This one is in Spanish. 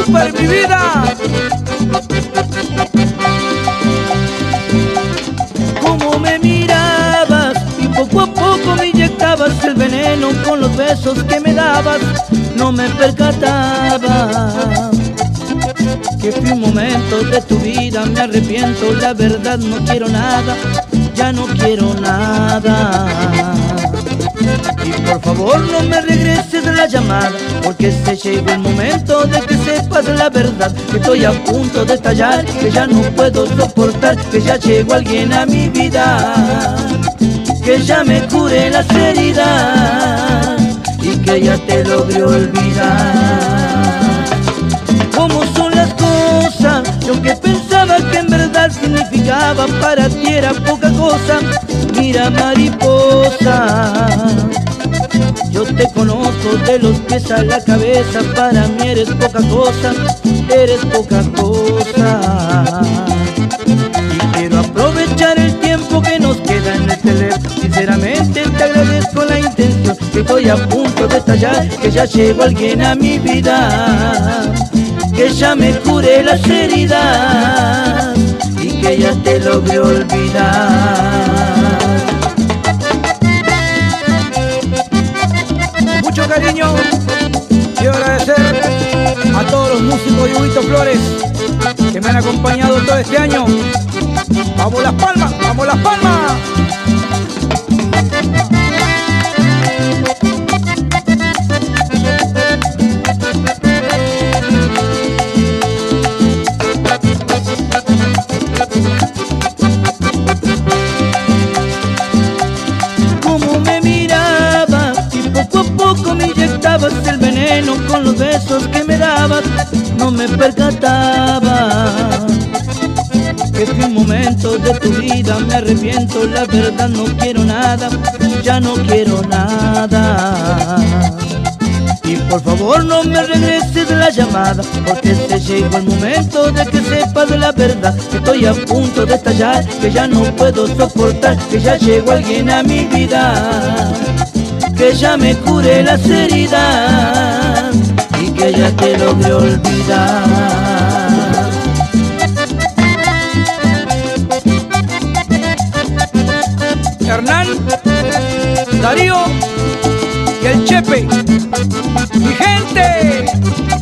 Super, mi vida. Cómo me mirabas y poco a poco me inyectabas el veneno con los besos que me dabas. No me percataba que fui un momento de tu vida. Me arrepiento, la verdad no quiero nada, ya no quiero nada. Y por favor no me regreses la llamada, porque se llegó el momento de que sepas la verdad. Que estoy a punto de estallar, que ya no puedo soportar, que ya llegó alguien a mi vida, que ya me cure las heridas y que ya te logré olvidar. ¿Cómo son las cosas? Lo que pensaba que en verdad significaba para ti era poca cosa. Mira, mariposa, yo te conozco de los pies a la cabeza. Para mí eres poca cosa, eres poca cosa. Y quiero aprovechar el tiempo que nos queda en el teléfono. Sinceramente te agradezco la intención, que estoy a punto de estallar, que ya llegó alguien a mi vida, que ya me cure las heridas y que ya te logré olvidar. Mucho cariño. Quiero agradecer a todos los músicos de Huguito Flores que me han acompañado todo este año. ¡Vamos Las Palmas! ¡Vamos Las Palmas! Cómo me mirabas y poco a poco me inyectabas el veneno con los besos que me dabas. No me percataba que fue un momento de tu vida. Me arrepiento, la verdad no quiero nada, ya no quiero nada. Y por favor no me regreses la llamada, porque se llegó el momento de que sepas la verdad. Que estoy a punto de estallar, que ya no puedo soportar, que ya llegó alguien a mi vida, que ya me cure las heridas y que ya te logré olvidar. Hernán, Darío y el Chepe. ¡Mi gente!